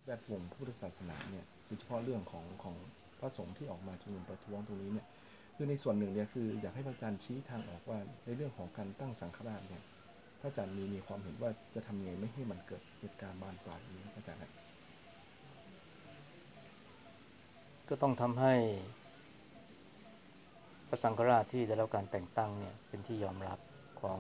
วดวงพุทธศาสนาเนี่ยโดยเฉพาะเรื่องของพระสงฆ์ที่ออกมาชุมนุมประท้วงตรงนี้เนี่ยคือในส่วนหนึ่งเนี่ยคืออยากให้พระอาจารย์ชี้ทางออกว่าในเรื่องของการตั้งสังฆราชเนี่ยพระอาจารย์มีความเห็นว่าจะทำยังไงไม่ให้มันเกิดเหตุการณ์บานปลายนี้พระอาจารย์ก็ต้องทำให้พระสังฆราชที่ได้รับการแต่งตั้งเนี่ยเป็นที่ยอมรับของ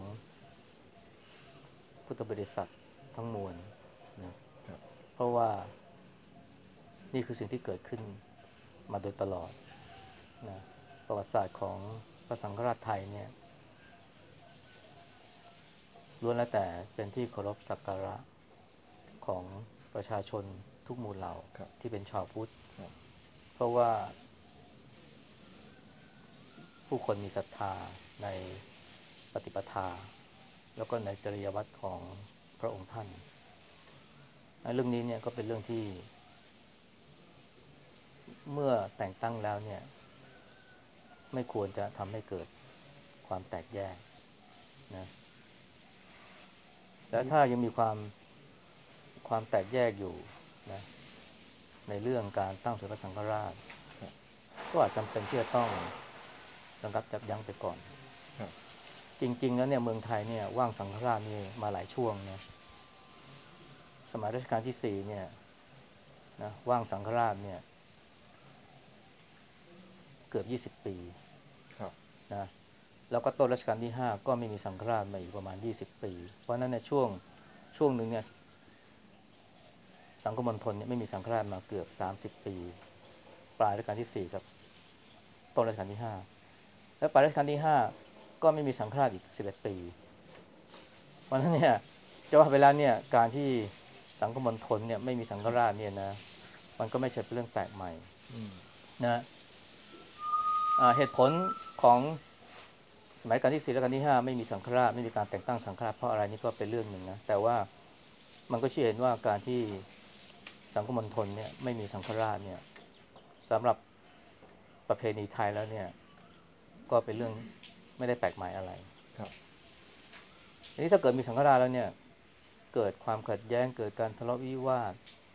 พุทธบริษัททั้งมวลนะเพราะว่านี่คือสิ่งที่เกิดขึ้นมาโดยตลอดนะประวัติศาสตร์ของพระสังฆราชไทยเนี่ยล้วนแล้วแต่เป็นที่เคารพสักการะของประชาชนทุกหมู่เหล่าที่เป็นชาวพุทธเพราะว่าผู้คนมีศรัทธาในปฏิปทาแล้วก็ในจริยวัตรของพระองค์ท่านเรื่องนี้เนี่ยก็เป็นเรื่องที่เมื่อแต่งตั้งแล้วเนี่ยไม่ควรจะทำให้เกิดความแตกแยกนะและถ้ายังมีความแตกแยกอยู่นะในเรื่องการตั้งสมเด็จพระสังฆราชก็อาจจำเป็นที่จะต้องระงับยับยั้งไปก่อนจริงๆแล้วเนี่ยเมืองไทยเนี่ยว่างสังฆราชนี่มาหลายช่วงนะสมัยรัชกาลที่4เนี่ยนะว่างสังฆราชเนี่ยเกือบ20 ปีนะแล้วก็ต้นรัชกาลที่5ก็ไม่มีสังฆราชมาอีกประมาณ20 ปีเพราะนั้นในช่วงหนึ่งเนี่ยสังคมณฑลเนี่ยไม่มีสังฆราชมาเกือบ30 ปีปลายรัชกาลที่4กับต้นรัชกาลที่5และปลายรัชกาลที่5ก็ไม่มีสังฆราชอีก11 ปีเพราะนั้นเนี่ยจะว่าไปแล้วเนี่ยการที่สังคมณฑลเนี่ยไม่มีสังฆราชเนี่ยนะมันก็ไม่ใช่เป็นเรื่องแปลกใหม่นะเหตุผลของสมัยรัชกาลที่4และรัชกาลที่5ไม่มีสังฆราชไม่มีการแต่งตั้งสังฆราชเพราะอะไรนี่ก็เป็นเรื่องหนึ่งนะแต่ว่ามันก็ชี้เห็นว่าการที่สังคมณฑลเนี่ยไม่มีสังฆราชเนี่ยสำหรับประเพณีไทยแล้วเนี่ยก็เป็นเรื่องไม่ได้แปลกใหม่อะไรทีนี้ถ้าเกิดมีสังฆราชแล้วเนี่ยเกิดความขัดแย้งเกิดการทะเลาะวิวาท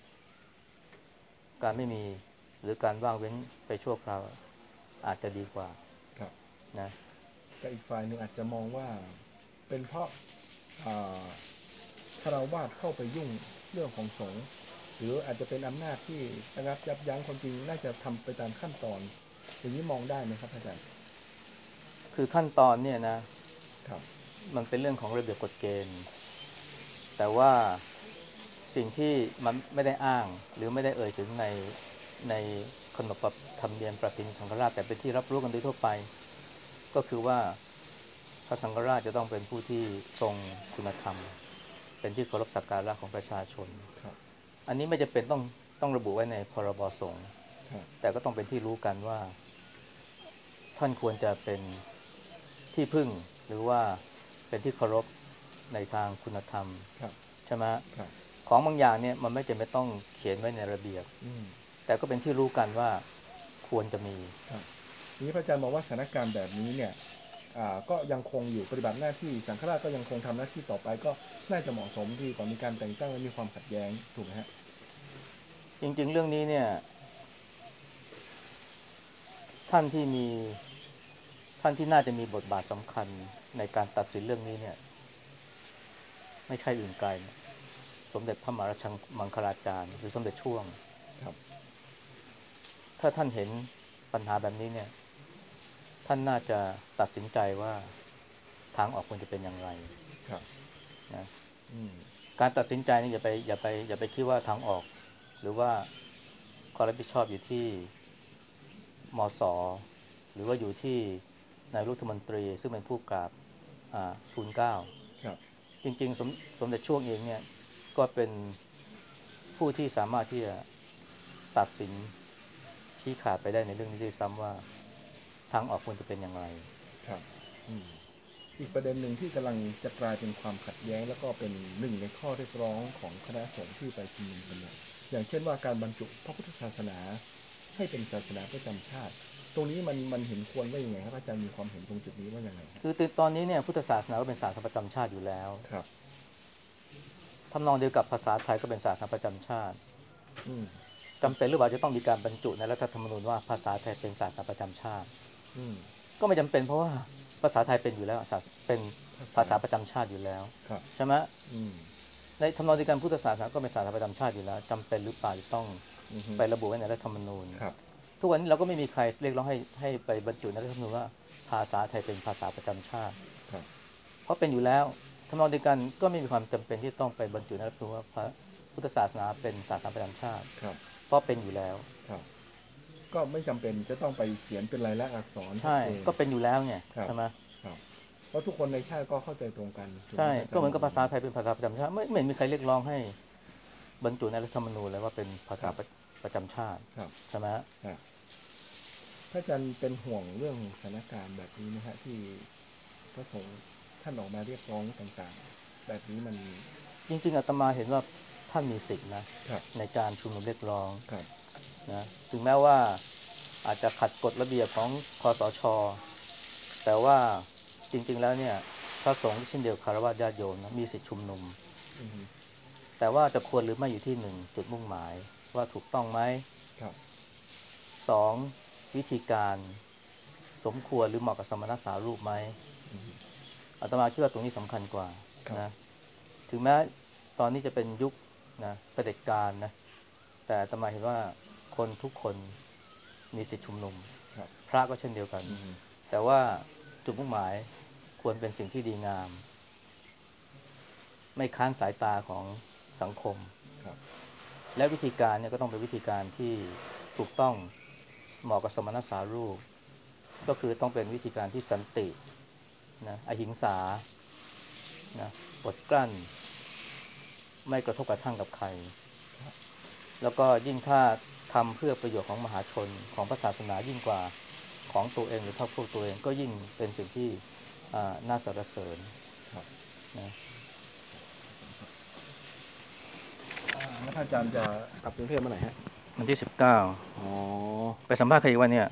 การไม่มีหรือการว่างเว้นไปชั่วคราวอาจจะดีกว่านะแต่อีกฝ่ายหนึ่งอาจจะมองว่าเป็นเพราะคฤหัสถ์เข้าไปยุ่งเรื่องของสงฆ์หรืออาจจะเป็นอำนาจที่ระงับยับยั้งความจริงน่าจะทำไปตามขั้นตอนอย่างนี้มองได้ไหมครับอาจารย์คือขั้นตอนเนี่ยนะครับมันเป็นเรื่องของระเบียบกฎเกณฑ์แต่ว่าสิ่งที่มันไม่ได้อ้างหรือไม่ได้เอ่ยถึงในขนบธรรมเนียมประเพณีสังฆราชแต่เป็นที่รับรู้กันโดยทั่วไปก็คือว่าพระสังฆราชจะต้องเป็นผู้ที่ทรงคุณธรรมเป็นที่เคารพสักการะของประชาชนอันนี้ไม่จำเป็นต้องระบุไว้ในพรบสงฆ์แต่ก็ต้องเป็นที่รู้กันว่าท่านควรจะเป็นที่พึ่งหรือว่าเป็นที่เคารพในทางคุณธรรมใช่ไหมของบางอย่างเนี่ยมันไม่จำเป็นต้องเขียนไว้ในระเบียบแต่ก็เป็นที่รู้กันว่าควรจะมีนี้พระอาจารย์บอกว่าสถานการณ์แบบนี้เนี่ยก็ยังคงอยู่ปฏิบัติหน้าที่สังฆราชก็ยังคงทำหน้าที่ต่อไปก็น่าจะเหมาะสมที่ก่อนมีการแต่งตั้งและมีความขัดแย้งถูกไหมฮะจริงๆเรื่องนี้เนี่ยท่านที่น่าจะมีบทบาทสำคัญในการตัดสินเรื่องนี้เนี่ยไม่ใช่อื่นไกลสมเด็จพระมหาราชมังคลาจารย์หรือสมเด็จช่วงถ้าท่านเห็นปัญหาแบบนี้เนี่ยท่านน่าจะตัดสินใจว่าทางออกควรจะเป็นอย่างไรนะการตัดสินใจนี่อย่าไปคิดว่าทางออกหรือว่าความรับผิดชอบอยู่ที่มส.หรือว่าอยู่ที่นายรัฐมนตรีซึ่งเป็นผู้กราบทูลเกล้าจริงๆสมเด็จช่วงเองเนี่ยก็เป็นผู้ที่สามารถที่จะตัดสินชี้ขาดไปได้ในเรื่องนี้ด้วยซ้ำว่าทางออกควรจะเป็นอย่างไรครับอีกประเด็นหนึ่งที่กำลังจะกลายเป็นความขัดแย้งแล้วก็เป็นหนึ่งในข้อเรียกร้องของคณะสงฆ์ที่ไปชุมนุมกันเนี่ยอย่างเช่นว่าการบรรจุพระพุทธศาสนาให้เป็นศาสนาประจำชาติตรงนี้มันเห็นควรว่าอย่างไงครับอาจารย์มีความเห็นตรงจุดนี้ว่าอย่างไรคือตอนนี้เนี่ยพุทธศาสนาก็เป็นศาสนาประจำชาติอยู่แล้วครับทำนองเดียวกับภาษาไทยก็เป็นศาสนาประจำชาติอืมจำเป็นหรือเปล่าจะต้องมีการบรรจุในรัฐธรรมนูญว่าภาษาไทยเป็นศาสตร์ประจำชาติอืมก็ไม่จำเป็นเพราะว่าภาษาไทยเป็นอยู่แล้วเป็นภาภาษาษาประจำชาติอยู่แล้วครับใช่ไหมอืมในทำนองเดียวกันพุทธศาสนาก็เป็นศาสนาประจำชาติอยู่แล้วจำเป็นหรือเปล่าจะต้องอือฮึไประบุไว้ในรัฐธรรมนูญทุกวันนี้เราก็ไม่มีใครเรียกร้องให้ไปบรรจุในรัฐธรรมนูญว่าภาษาไทยเป็นภาษาประจำชาติครับเพราะเป็นอยู่แล้วทำนองเดียวกันก็ไม่มีความจำเป็นที่ต้องไปบรรจุในรัฐธรรมนูญว่าพระพุทธศาสนาเป็นศาสนาประจำชาติครับเพราะเป็นอยู่แล้วครับก็ไม่จำเป็นจะต้องไปเขียนเป็นลายลักษณ์อักษรชัดใช่เจนก็เป็นอยู่แล้วไงครับใช่ไหมครับเพราะทุกคนในชาติก็เข้าใจตรงกันถูกไหมใช่อาจารย์ก็เหมือนกับภาษาไทยเป็นภาษาประจำชาติไม่เห็นมีใครเรียกร้องให้บรรจุในรัฐธรรมนูญเลยว่าเป็นภาษาประจำชาติครับใช่ไหมครับถ้าอาจารย์เป็นห่วงเรื่องสถานการณ์แบบนี้นะฮะที่พระสงฆ์ท่านออกมาเรียกร้องต่างๆแบบนี้มันจริงๆอาตมาเห็นว่าท่านมีสิทธินะครับในการชุมนุมเรียกร้องครับนะถึงแม้ว่าอาจจะขัดกฎระเบียบของคสชแต่ว่าจริงๆแล้วเนี่ยพระสงฆ์เช่นเดียวคารวะญาติโยมนะมีสิทธิชุมนุมอืมแต่ว่าจะควรหรือไม่อยู่ที่หนึ่งจุดมุ่งหมายว่าถูกต้องไหมครับสองวิธีการสมควรหรือเหมาะกับสมณสารูปไหมอืมอาตมาคิดว่าตรงนี้สำคัญกว่าครับนะถึงแม้ตอนนี้จะเป็นยุคนะเผด็จการนะแต่อาตมาเห็นว่าคนทุกคนมีสิทธิชุมนุมครับพระก็เช่นเดียวกันอืมแต่ว่าจุดมุ่งหมายควรเป็นสิ่งที่ดีงามไม่ค้านสายตาของสังคมครับและวิธีการเนี่ยก็ต้องเป็นวิธีการที่ถูกต้องเหมาะกับสมณสารูปก็คือต้องเป็นวิธีการที่สันตินะอหิงสานะอดกลั้นไม่กระทบกระทั่งกับใครแล้วก็ยิ่งถ้าทำเพื่อประโยชน์ของมหาชนของพระศาสนายิ่งกว่าของตัวเองหรือพรรคพวกตัวเองก็ยิ่งเป็นสิ่งที่น่าสรรเสริญครับนะแล้วท่านอาจารย์จะกลับกรุงเทพเมื่อไหร่ฮะวันที่19 อ๋อไปสัมภาษณ์ใครอีกวันเนี่ย